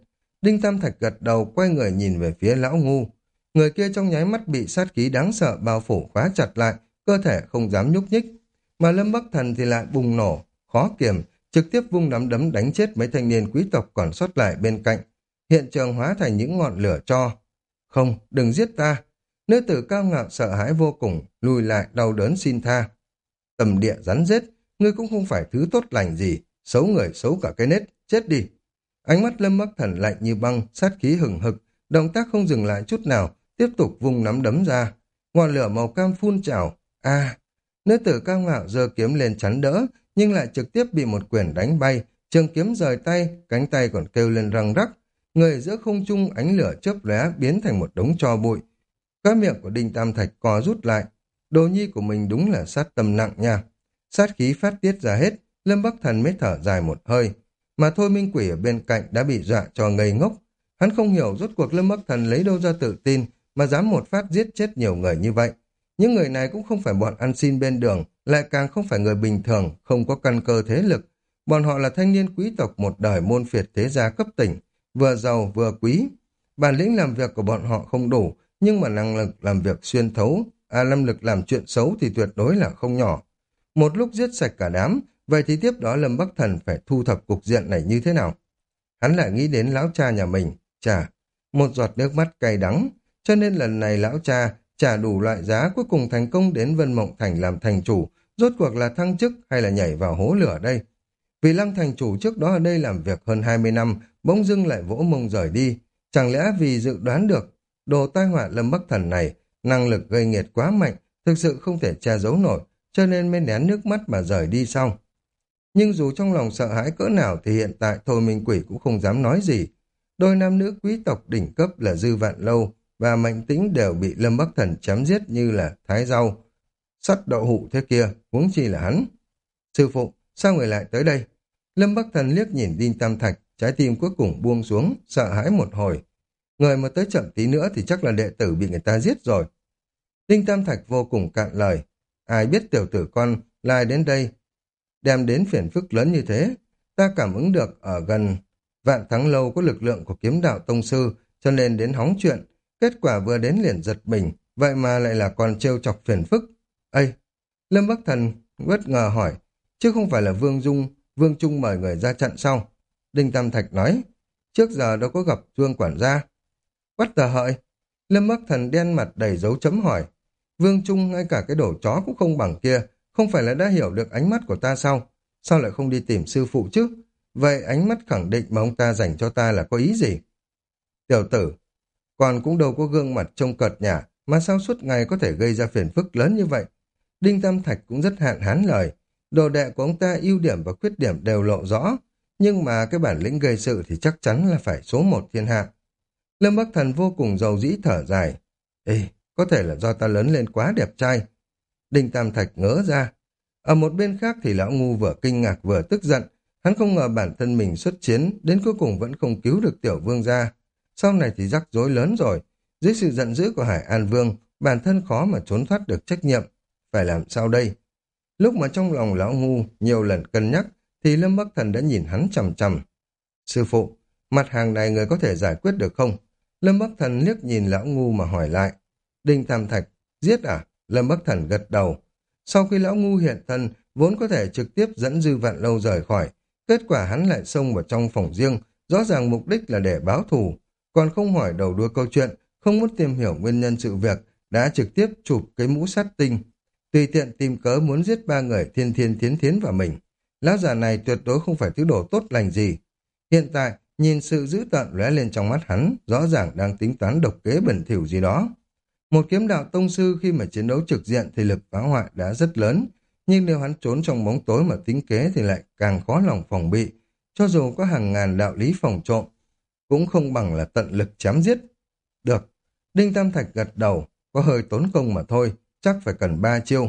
Đinh Tam Thạch gật đầu, quay người nhìn về phía lão ngu. Người kia trong nháy mắt bị sát khí đáng sợ bao phủ khóa chặt lại, cơ thể không dám nhúc nhích. Mà Lâm Bắc Thần thì lại bùng nổ, khó kiềm, trực tiếp vung nắm đấm đánh chết mấy thanh niên quý tộc còn sót lại bên cạnh. Hiện trường hóa thành những ngọn lửa tro. Không, đừng giết ta. Nữ tử cao ngạo sợ hãi vô cùng, lùi lại đau đớn xin tha. Tầm địa rắn rết, ngươi cũng không phải thứ tốt lành gì, xấu người xấu cả cái nết, chết đi. Ánh mắt Lâm Bắc Thần lạnh như băng, sát khí hừng hực, động tác không dừng lại chút nào, tiếp tục vung nắm đấm ra. Ngọn lửa màu cam phun trào. A, nữ tử cao ngạo giơ kiếm lên chắn đỡ, nhưng lại trực tiếp bị một quyền đánh bay, trường kiếm rời tay, cánh tay còn kêu lên răng rắc. Người giữa không trung ánh lửa chớp lóe biến thành một đống tro bụi. Cái miệng của Đinh Tam Thạch co rút lại. Đồ nhi của mình đúng là sát tâm nặng nha. Sát khí phát tiết ra hết, Lâm Bắc Thần mới thở dài một hơi. Mà Thôi Minh Quỷ ở bên cạnh đã bị dọa cho ngây ngốc. Hắn không hiểu rốt cuộc Lâm Bắc Thần lấy đâu ra tự tin mà dám một phát giết chết nhiều người như vậy. Những người này cũng không phải bọn ăn xin bên đường, lại càng không phải người bình thường, không có căn cơ thế lực. Bọn họ là thanh niên quý tộc một đời môn phiệt thế gia cấp tỉnh, vừa giàu vừa quý. Bản lĩnh làm việc của bọn họ không đủ, nhưng mà năng lực làm việc xuyên thấu, à năng lực làm chuyện xấu thì tuyệt đối là không nhỏ. Một lúc giết sạch cả đám, vậy thì tiếp đó Lâm Bắc Thần phải thu thập cục diện này như thế nào? Hắn lại nghĩ đến lão cha nhà mình, chà, một giọt nước mắt cay đắng, cho nên lần này lão cha trả đủ loại giá cuối cùng thành công đến Vân Mộng Thành làm thành chủ, rốt cuộc là thăng chức hay là nhảy vào hố lửa đây? Vì Lăng thành chủ trước đó ở đây làm việc hơn hai mươi năm, bỗng dưng lại vỗ mông rời đi, chẳng lẽ vì dự đoán được đồ tai họa Lâm Bắc Thần này, năng lực gây nghiệt quá mạnh, thực sự không thể che giấu nổi, cho nên mới nén nước mắt mà rời đi sau. Nhưng dù trong lòng sợ hãi cỡ nào thì hiện tại Thôi Minh Quỷ cũng không dám nói gì. Đôi nam nữ quý tộc đỉnh cấp là Dư Vạn Lâu và Mạnh Tĩnh đều bị Lâm Bắc Thần chém giết như là thái rau, sắt đậu hũ thế kia, huống chi là hắn. Sư phụ, sao người lại tới đây? Lâm Bắc Thần liếc nhìn Đinh Tam Thạch, trái tim cuối cùng buông xuống, sợ hãi một hồi. Người mà tới chậm tí nữa thì chắc là đệ tử bị người ta giết rồi. Đinh Tam Thạch vô cùng cạn lời. Ai biết tiểu tử con lại đến đây, đem đến phiền phức lớn như thế. Ta cảm ứng được ở gần Vạn Thắng Lâu có lực lượng của kiếm đạo tông sư, cho nên đến hóng chuyện. Kết quả vừa đến liền giật mình, vậy mà lại là còn trêu chọc phiền phức. Ây! Lâm Bắc Thần bất ngờ hỏi, chứ không phải là Vương Dung, Vương Trung mời người ra trận sau. Đinh Tam Thạch nói, trước giờ đâu có gặp Vương quản gia. Quắt tờ hợi! Lâm Bắc Thần đen mặt đầy dấu chấm hỏi, Vương Trung ngay cả cái đồ chó cũng không bằng kia, không phải là đã hiểu được ánh mắt của ta sao? Sao lại không đi tìm sư phụ chứ? Vậy ánh mắt khẳng định mà ông ta dành cho ta là có ý gì? Tiểu tử, còn cũng đâu có gương mặt trông cợt nhả, mà sao suốt ngày có thể gây ra phiền phức lớn như vậy? Đinh Tam Thạch cũng rất hạn hán lời. Đồ đệ của ông ta ưu điểm và khuyết điểm đều lộ rõ, nhưng mà cái bản lĩnh gây sự thì chắc chắn là phải số một thiên hạ. Lâm Bắc Thần vô cùng giàu dĩ thở dài. Ê, có thể là do ta lớn lên quá đẹp trai. Đinh Tam Thạch ngỡ ra. Ở một bên khác thì lão ngu vừa kinh ngạc vừa tức giận. Hắn không ngờ bản thân mình xuất chiến, đến cuối cùng vẫn không cứu được tiểu vương gia. Sau này thì rắc rối lớn rồi. Dưới sự giận dữ của Hải An Vương, bản thân khó mà trốn thoát được trách nhiệm. Phải làm sao đây? Lúc mà trong lòng lão ngu nhiều lần cân nhắc, thì Lâm Bắc Thần đã nhìn hắn chằm chằm. Sư phụ, mặt hàng này người có thể giải quyết được không? Lâm Bắc Thần liếc nhìn lão ngu mà hỏi lại. Đinh Tam Thạch, giết à? Lâm Bắc Thần gật đầu. Sau khi lão ngu hiện thân, vốn có thể trực tiếp dẫn Dư Vạn Lâu rời khỏi. Kết quả hắn lại xông vào trong phòng riêng, rõ ràng mục đích là để báo thù. Còn không hỏi đầu đuôi câu chuyện, không muốn tìm hiểu nguyên nhân sự việc, đã trực tiếp chụp cái mũ sát tinh. Tùy tiện tìm cớ muốn giết ba người thiên thiên thiến thiến vào mình. Lão già này tuyệt đối không phải thứ đồ tốt lành gì. Hiện tại, nhìn sự dữ tợn lóe lên trong mắt hắn, rõ ràng đang tính toán độc kế bẩn thỉu gì đó. Một kiếm đạo tông sư khi mà chiến đấu trực diện thì lực phá hoại đã rất lớn, nhưng nếu hắn trốn trong bóng tối mà tính kế thì lại càng khó lòng phòng bị. Cho dù có hàng ngàn đạo lý phòng trộm, cũng không bằng là tận lực chém giết. Được, Đinh Tam Thạch gật đầu, có hơi tốn công mà thôi, chắc phải cần ba chiêu.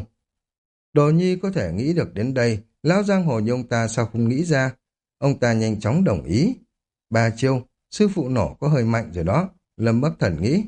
Đồ nhi có thể nghĩ được đến đây, lão giang hồ như ông ta sao không nghĩ ra? Ông ta nhanh chóng đồng ý. Ba chiêu, sư phụ nổ có hơi mạnh rồi đó, Lâm Bắc Thần nghĩ.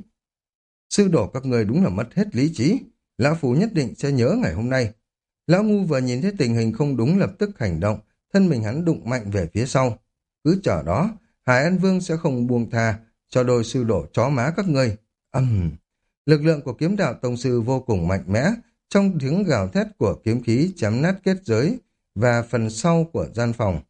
Sư đổ các người đúng là mất hết lý trí, lão phu nhất định sẽ nhớ ngày hôm nay. Lão ngu vừa nhìn thấy tình hình không đúng lập tức hành động, thân mình hắn đụng mạnh về phía sau. Cứ chờ đó, Hải An Vương sẽ không buông tha cho đôi sư đổ chó má các ngươi. Ầm, lực lượng của kiếm đạo tông sư vô cùng mạnh mẽ, trong tiếng gào thét của kiếm khí chém nát kết giới và phần sau của gian phòng.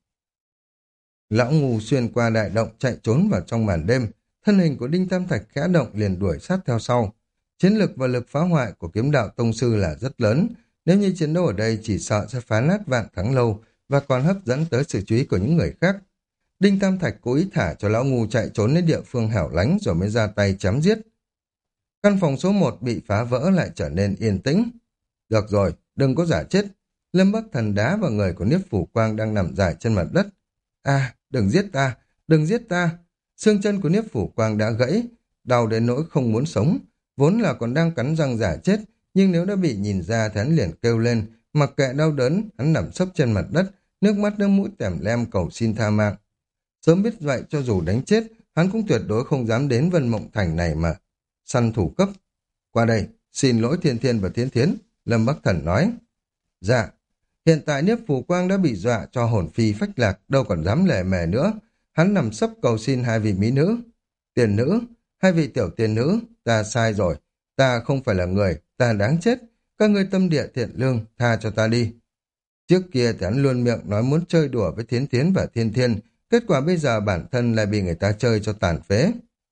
Lão Ngù xuyên qua đại động chạy trốn vào trong màn đêm, thân hình của Đinh Tam Thạch khẽ động liền đuổi sát theo sau. Chiến lực và lực phá hoại của kiếm đạo tông sư là rất lớn, nếu như chiến đấu ở đây chỉ sợ sẽ phá nát vạn thắng lâu và còn hấp dẫn tới sự chú ý của những người khác. Đinh Tam Thạch cố ý thả cho Lão Ngù chạy trốn đến địa phương hẻo lánh rồi mới ra tay chém giết. Căn phòng số một bị phá vỡ lại trở nên yên tĩnh. Được rồi, đừng có giả chết. Lâm Bắc Thần đá vào người của Niếp Phủ Quang đang nằm dài trên mặt đất. À, đừng giết ta, đừng giết ta. Xương chân của Niếp Phủ Quang đã gãy, đau đến nỗi không muốn sống. Vốn là còn đang cắn răng giả chết, nhưng nếu đã bị nhìn ra thì hắn liền kêu lên, mặc kệ đau đớn, hắn nằm sấp trên mặt đất, nước mắt nước mũi tèm lem cầu xin tha mạng. Sớm biết vậy, cho dù đánh chết, hắn cũng tuyệt đối không dám đến Vân Mộng Thành này mà. Săn thủ cấp. Qua đây, xin lỗi Thiên Thiên và Thiến Thiến, Lâm Bắc Thần nói. Dạ, hiện tại Niếp Phủ Quang đã bị dọa cho hồn phi phách lạc, đâu còn dám lề mề nữa. Hắn nằm sấp cầu xin hai vị mỹ nữ. Tiền nữ, hai vị tiểu tiền nữ, ta sai rồi. Ta không phải là người, ta đáng chết. Các ngươi tâm địa thiện lương, tha cho ta đi. Trước kia thì hắn luôn miệng nói muốn chơi đùa với Thiến Thiến và Thiên Thiên, kết quả bây giờ bản thân lại bị người ta chơi cho tàn phế.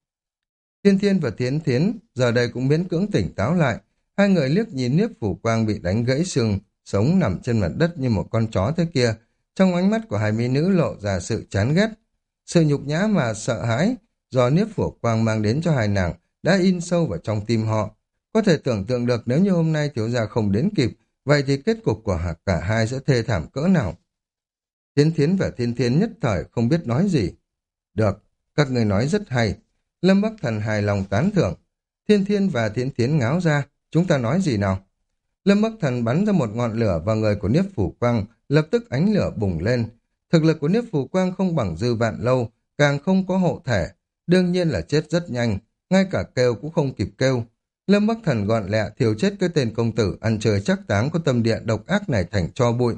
Thiên Thiên và Thiến Thiến giờ đây cũng miễn cưỡng tỉnh táo lại. Hai người liếc nhìn Niếp Phủ Quang bị đánh gãy xương, sống nằm trên mặt đất như một con chó thế kia. Trong ánh mắt của hai mỹ nữ lộ ra sự chán ghét. Sự nhục nhã mà sợ hãi do Niếp Phủ Quang mang đến cho hai nàng đã in sâu vào trong tim họ. Có thể tưởng tượng được nếu như hôm nay thiếu gia không đến kịp, vậy thì kết cục của cả hai sẽ thê thảm cỡ nào. Thiến Thiến và Thiên Thiên nhất thời không biết nói gì. Được, các người nói rất hay. Lâm Bắc Thần hài lòng tán thưởng. Thiên Thiên và Thiến Thiến ngáo ra, chúng ta nói gì nào? Lâm Bắc Thần bắn ra một ngọn lửa vào người của Niếp Phủ Quang, lập tức ánh lửa bùng lên. Thực lực của Niếp Phủ Quang không bằng Dư Vạn Lâu, càng không có hộ thể, đương nhiên là chết rất nhanh, ngay cả kêu cũng không kịp kêu. Lâm Bắc Thần gọn lẹ thiêu chết cái tên công tử ăn chơi chắc táng có tâm địa độc ác này thành tro bụi.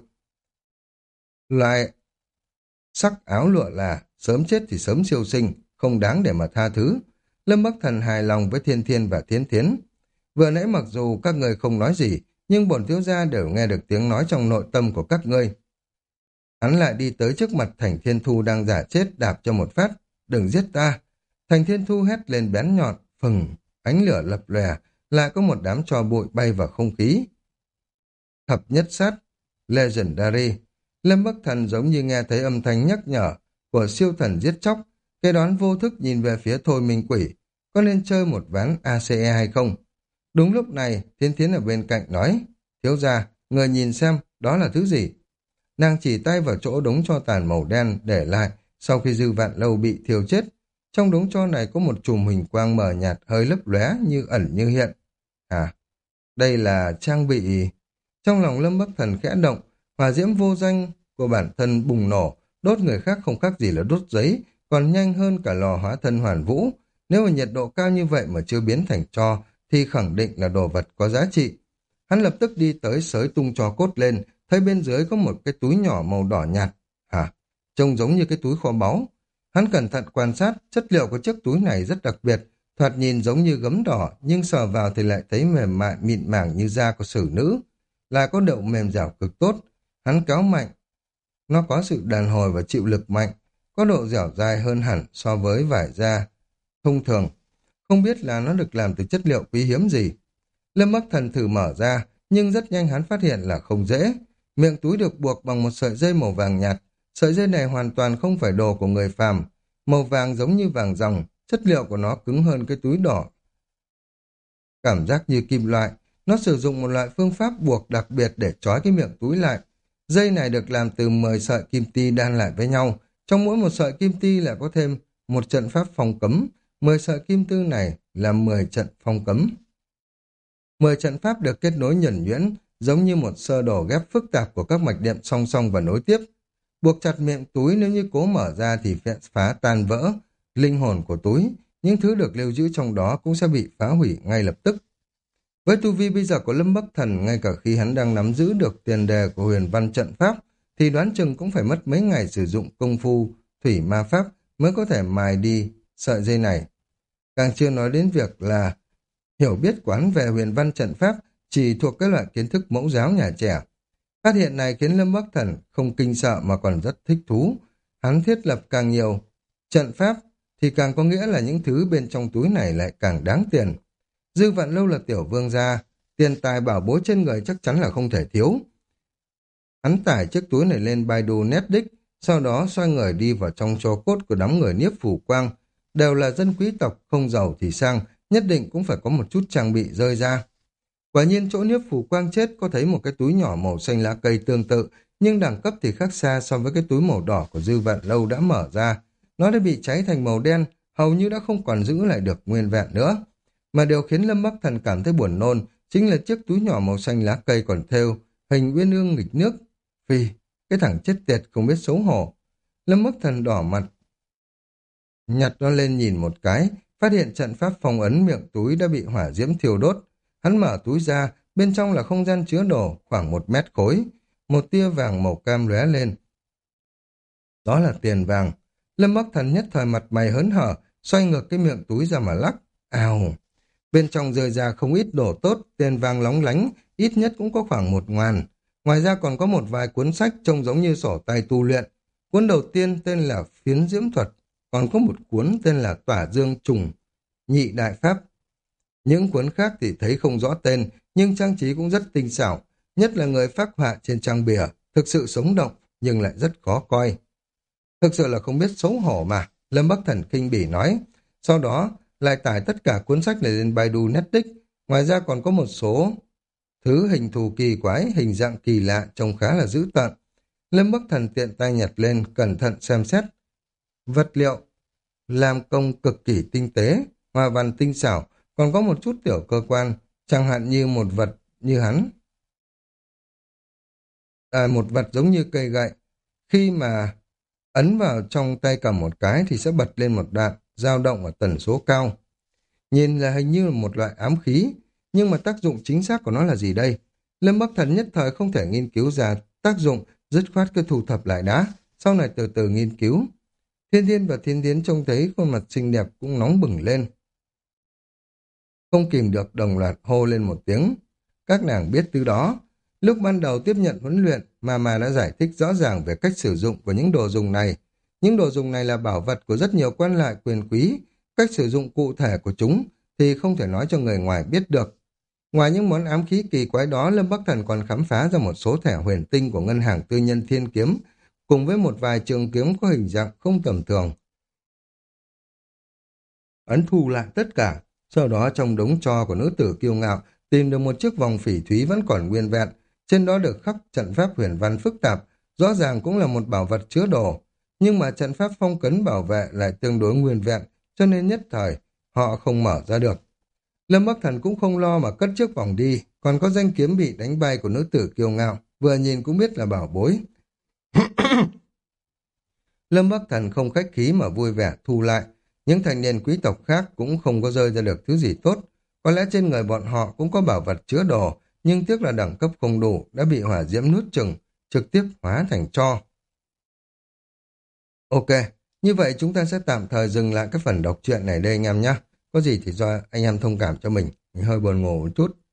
Loại sắc áo lụa là sớm chết thì sớm siêu sinh, không đáng để mà tha thứ. Lâm Bắc Thần hài lòng với Thiên Thiên và Thiến Thiến. Vừa nãy mặc dù các người không nói gì, nhưng bổn thiếu gia đều nghe được tiếng nói trong nội tâm của các ngươi. Hắn lại đi tới trước mặt Thành Thiên Thu đang giả chết, đạp cho một phát. Đừng giết ta. Thành Thiên Thu hét lên bén nhọn, phừng, ánh lửa lập lòe, lại có một đám tro bụi bay vào không khí. Thập nhất sát, Legendary. Lâm Bắc Thần giống như nghe thấy âm thanh nhắc nhở của siêu thần giết chóc, cái đoán vô thức nhìn về phía Thôi Minh Quỷ, có nên chơi một ván a xê e hay không? Đúng lúc này, Thiên Thiến ở bên cạnh nói, thiếu gia, người nhìn xem, đó là thứ gì? Nàng chỉ tay vào chỗ đống tro tàn màu đen để lại sau khi Dư Vạn Lâu bị thiêu chết. Trong đống tro này có một chùm huỳnh quang mờ nhạt hơi lấp lóe như ẩn như hiện. À, đây là trang bị... Trong lòng Lâm Bắc Thần khẽ động, hỏa diễm vô danh của bản thân bùng nổ, đốt người khác không khác gì là đốt giấy, còn nhanh hơn cả lò hóa thân hoàn vũ. Nếu mà nhiệt độ cao như vậy mà chưa biến thành tro, thì khẳng định là đồ vật có giá trị. Hắn lập tức đi tới sới tung tro cốt lên, thấy bên dưới có một cái túi nhỏ màu đỏ nhạt. Hả? Trông giống như cái túi kho báu. Hắn cẩn thận quan sát, chất liệu của chiếc túi này rất đặc biệt, thoạt nhìn giống như gấm đỏ, nhưng sờ vào thì lại thấy mềm mại mịn màng như da của xử nữ, là có độ mềm dẻo cực tốt. Hắn kéo mạnh, nó có sự đàn hồi và chịu lực mạnh, có độ dẻo dai hơn hẳn so với vải da thông thường. Không biết là nó được làm từ chất liệu quý hiếm gì. Lâm Bắc Thần thử mở ra, nhưng rất nhanh hắn phát hiện là không dễ. Miệng túi được buộc bằng một sợi dây màu vàng nhạt. Sợi dây này hoàn toàn không phải đồ của người phàm. Màu vàng giống như vàng ròng, chất liệu của nó cứng hơn cái túi đỏ. Cảm giác như kim loại. Nó sử dụng một loại phương pháp buộc đặc biệt để trói cái miệng túi lại. Dây này được làm từ mười sợi kim ti đan lại với nhau. Trong mỗi một sợi kim ti lại có thêm một trận pháp phong cấm. mười sợi kim tư này là mười trận phong cấm. mười trận pháp được kết nối nhuần nhuyễn, giống như một sơ đồ ghép phức tạp của các mạch điện song song và nối tiếp. Buộc chặt miệng túi, nếu như cố mở ra thì phá tan vỡ linh hồn của túi, những thứ được lưu giữ trong đó cũng sẽ bị phá hủy ngay lập tức. Với tu vi bây giờ của Lâm Bắc Thần, ngay cả khi hắn đang nắm giữ được tiền đề của huyền văn trận pháp, thì đoán chừng cũng phải mất mấy ngày sử dụng công phu thủy ma pháp mới có thể mài đi sợi dây này. Càng chưa nói đến việc là hiểu biết quán về huyền văn trận pháp chỉ thuộc cái loại kiến thức mẫu giáo nhà trẻ. Phát hiện này khiến Lâm Bắc Thần không kinh sợ mà còn rất thích thú. Hắn thiết lập càng nhiều trận pháp thì càng có nghĩa là những thứ bên trong túi này lại càng đáng tiền. Dư Vạn Lâu là tiểu vương gia, tiền tài bảo bối trên người chắc chắn là không thể thiếu. Hắn tải chiếc túi này lên Baidu Netdisk, sau đó xoay người đi vào trong tro cốt của đám người Niếp Phủ Quang. Đều là dân quý tộc, không giàu thì sang, nhất định cũng phải có một chút trang bị rơi ra. Quả nhiên chỗ Niếp Phủ Quang chết có thấy một cái túi nhỏ màu xanh lá cây tương tự, nhưng đẳng cấp thì khác xa so với cái túi màu đỏ của Dư Vạn Lâu đã mở ra. Nó đã bị cháy thành màu đen, hầu như đã không còn giữ lại được nguyên vẹn nữa. Mà điều khiến Lâm Bắc Thần cảm thấy buồn nôn chính là chiếc túi nhỏ màu xanh lá cây còn thêu hình uyên ương nghịch nước. Phi, cái thằng chết tiệt không biết xấu hổ. Lâm Bắc Thần đỏ mặt, nhặt nó lên nhìn một cái, phát hiện trận pháp phong ấn miệng túi đã bị hỏa diễm thiêu đốt. Hắn mở túi ra, bên trong là không gian chứa đồ khoảng một mét khối. Một tia vàng màu cam lóe lên. Đó là tiền vàng. Lâm Bắc Thần nhất thời mặt mày hớn hở, xoay ngược cái miệng túi ra mà lắc. Ào! Bên trong rơi ra không ít đồ tốt, tiền vàng lóng lánh, ít nhất cũng có khoảng một ngàn. Ngoài ra còn có một vài cuốn sách trông giống như sổ tay tu luyện. Cuốn đầu tiên tên là Phiến Diễm Thuật, còn có một cuốn tên là Tỏa Dương Trùng Nhị Đại Pháp. Những cuốn khác thì thấy không rõ tên, nhưng trang trí cũng rất tinh xảo, nhất là người phác họa trên trang bìa, thực sự sống động, nhưng lại rất khó coi. Thực sự là không biết xấu hổ mà, Lâm Bắc Thần khinh bỉ nói. Sau đó, lại tải tất cả cuốn sách này lên Baidu Netdisk, ngoài ra còn có một số thứ hình thù kỳ quái, hình dạng kỳ lạ, trông khá là dữ tợn. Lâm Bắc Thần tiện tay nhặt lên, cẩn thận xem xét. Vật liệu, làm công cực kỳ tinh tế, hoa văn tinh xảo, còn có một chút tiểu cơ quan, chẳng hạn như một vật như hắn. À, một vật giống như cây gậy. Khi mà ấn vào trong tay cầm một cái thì sẽ bật lên một đoạn, dao động ở tần số cao. Nhìn là hình như là một loại ám khí, nhưng mà tác dụng chính xác của nó là gì đây? Lâm Bắc Thần nhất thời không thể nghiên cứu ra tác dụng, dứt khoát cứ thu thập lại đã, sau này từ từ nghiên cứu. Thiên Thiên và Thiên Thiến trông thấy khuôn mặt xinh đẹp cũng nóng bừng lên. Không kìm được đồng loạt hô lên một tiếng. Các nàng biết từ đó. Lúc ban đầu tiếp nhận huấn luyện, mà mà đã giải thích rõ ràng về cách sử dụng của những đồ dùng này. Những đồ dùng này là bảo vật của rất nhiều quan lại quyền quý. Cách sử dụng cụ thể của chúng thì không thể nói cho người ngoài biết được. Ngoài những món ám khí kỳ quái đó, Lâm Bắc Thần còn khám phá ra một số thẻ huyền tinh của ngân hàng tư nhân Thiên Kiếm, cùng với một vài trường kiếm có hình dạng không tầm thường. Ấn thu lại tất cả, sau đó trong đống tro của nữ tử kiêu ngạo tìm được một chiếc vòng phỉ thúy vẫn còn nguyên vẹn, trên đó được khắc trận pháp huyền văn phức tạp, rõ ràng cũng là một bảo vật chứa đồ, nhưng mà trận pháp phong cấn bảo vệ lại tương đối nguyên vẹn, cho nên nhất thời họ không mở ra được. Lâm Bắc Thần cũng không lo mà cất chiếc vòng đi, còn có danh kiếm bị đánh bay của nữ tử kiêu ngạo, vừa nhìn cũng biết là bảo bối. Lâm Bắc Thần không khách khí mà vui vẻ thu lại. Những thành niên quý tộc khác cũng không có rơi ra được thứ gì tốt. Có lẽ trên người bọn họ cũng có bảo vật chứa đồ, nhưng tiếc là đẳng cấp không đủ, đã bị hỏa diễm nuốt chừng, trực tiếp hóa thành tro. Ok, như vậy chúng ta sẽ tạm thời dừng lại cái phần đọc truyện này đây anh em nhé. Có gì thì do anh em thông cảm cho mình, mình hơi buồn ngủ một chút.